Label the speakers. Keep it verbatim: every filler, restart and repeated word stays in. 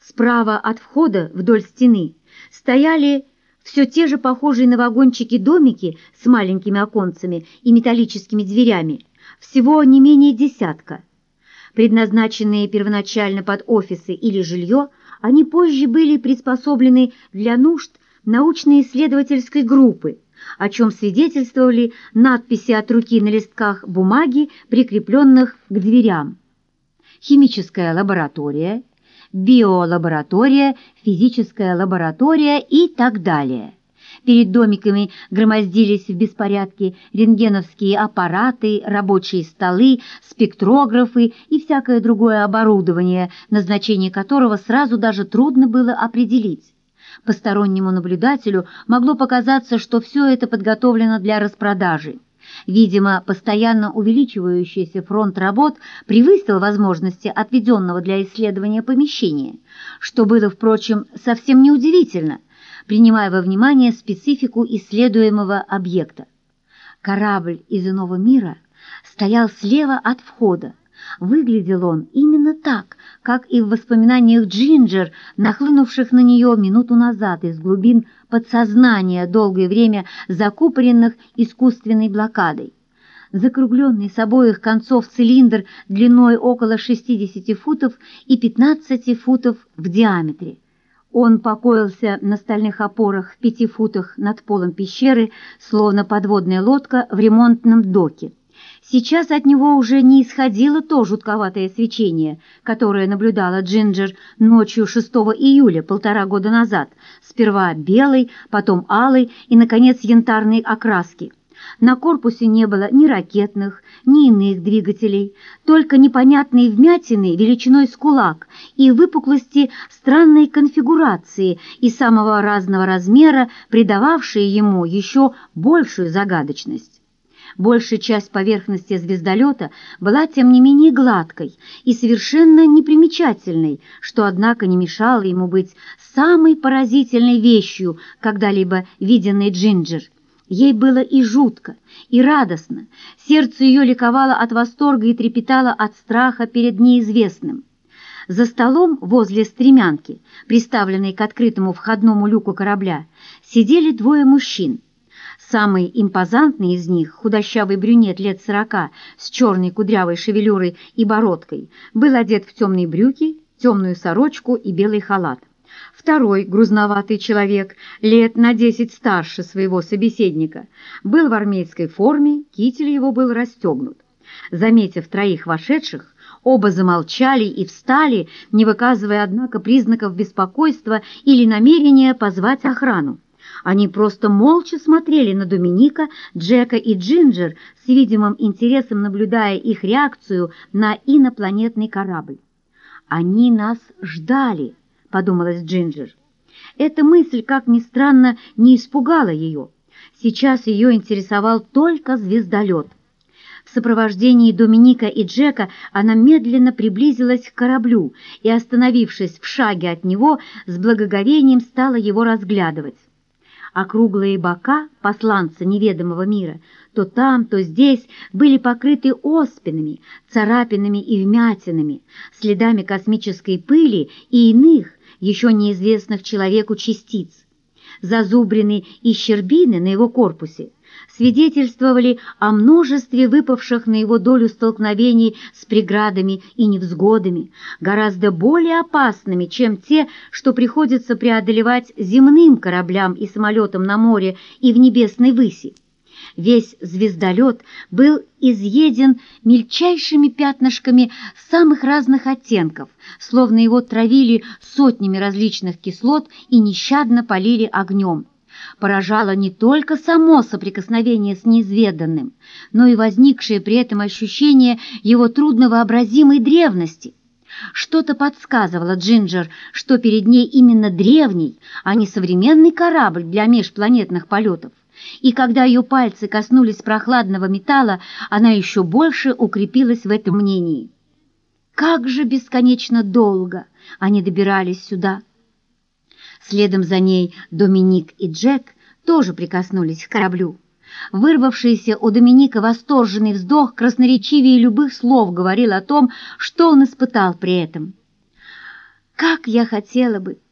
Speaker 1: Справа от входа вдоль стены стояли все те же похожие на вагончики домики с маленькими оконцами и металлическими дверями, всего не менее десятка. Предназначенные первоначально под офисы или жилье, они позже были приспособлены для нужд научно-исследовательской группы, о чем свидетельствовали надписи от руки на листках бумаги, прикрепленных к дверям. Химическая лаборатория, биолаборатория, физическая лаборатория и так далее. Перед домиками громоздились в беспорядке рентгеновские аппараты, рабочие столы, спектрографы и всякое другое оборудование, назначение которого сразу даже трудно было определить. Постороннему наблюдателю могло показаться, что все это подготовлено для распродажи. Видимо, постоянно увеличивающийся фронт работ превысил возможности отведенного для исследования помещения, что было, впрочем, совсем неудивительно, принимая во внимание специфику исследуемого объекта. Корабль из иного мира стоял слева от входа. Выглядел он именно так, как и в воспоминаниях Джинджер, нахлынувших на нее минуту назад из глубин подсознания, долгое время закупоренных искусственной блокадой. Закругленный с обоих концов цилиндр длиной около шестидесяти футов и пятнадцати футов в диаметре. Он покоился на стальных опорах в пяти футах над полом пещеры, словно подводная лодка в ремонтном доке. Сейчас от него уже не исходило то жутковатое свечение, которое наблюдала Джинджер ночью шестого июля полтора года назад, сперва белой, потом алой и, наконец, янтарной окраски. На корпусе не было ни ракетных, ни иных двигателей, только непонятные вмятины величиной с кулак и выпуклости странной конфигурации и самого разного размера, придававшие ему еще большую загадочность. Большая часть поверхности звездолета была, тем не менее, гладкой и совершенно непримечательной, что, однако, не мешало ему быть самой поразительной вещью, когда-либо виденной Джинджер. Ей было и жутко, и радостно, сердце ее ликовало от восторга и трепетало от страха перед неизвестным. За столом возле стремянки, приставленной к открытому входному люку корабля, сидели двое мужчин. Самый импозантный из них, худощавый брюнет лет сорока, с черной кудрявой шевелюрой и бородкой, был одет в темные брюки, темную сорочку и белый халат. Второй, грузноватый человек, лет на десять старше своего собеседника, был в армейской форме, китель его был расстегнут. Заметив троих вошедших, оба замолчали и встали, не выказывая, однако, признаков беспокойства или намерения позвать охрану. Они просто молча смотрели на Доминика, Джека и Джинджер, с видимым интересом наблюдая их реакцию на инопланетный корабль. «Они нас ждали», — подумалась Джинджер. Эта мысль, как ни странно, не испугала ее. Сейчас ее интересовал только звездолет. В сопровождении Доминика и Джека она медленно приблизилась к кораблю и, остановившись в шаге от него, с благоговением стала его разглядывать. Округлые бока посланца неведомого мира то там, то здесь были покрыты оспинами, царапинами и вмятинами, следами космической пыли и иных, еще неизвестных человеку частиц. Зазубрины и щербины на его корпусе свидетельствовали о множестве выпавших на его долю столкновений с преградами и невзгодами, гораздо более опасными, чем те, что приходится преодолевать земным кораблям и самолетам на море и в небесной выси. Весь звездолет был изъеден мельчайшими пятнышками самых разных оттенков, словно его травили сотнями различных кислот и нещадно полили огнем. Поражало не только само соприкосновение с неизведанным, но и возникшее при этом ощущение его трудновообразимой древности. Что-то подсказывало Джинджер, что перед ней именно древний, а не современный корабль для межпланетных полетов. И когда ее пальцы коснулись прохладного металла, она еще больше укрепилась в этом мнении. Как же бесконечно долго они добирались сюда! Следом за ней Доминик и Джек тоже прикоснулись к кораблю. Вырвавшийся у Доминика восторженный вздох красноречивее любых слов говорил о том, что он испытал при этом. Как я хотела бы,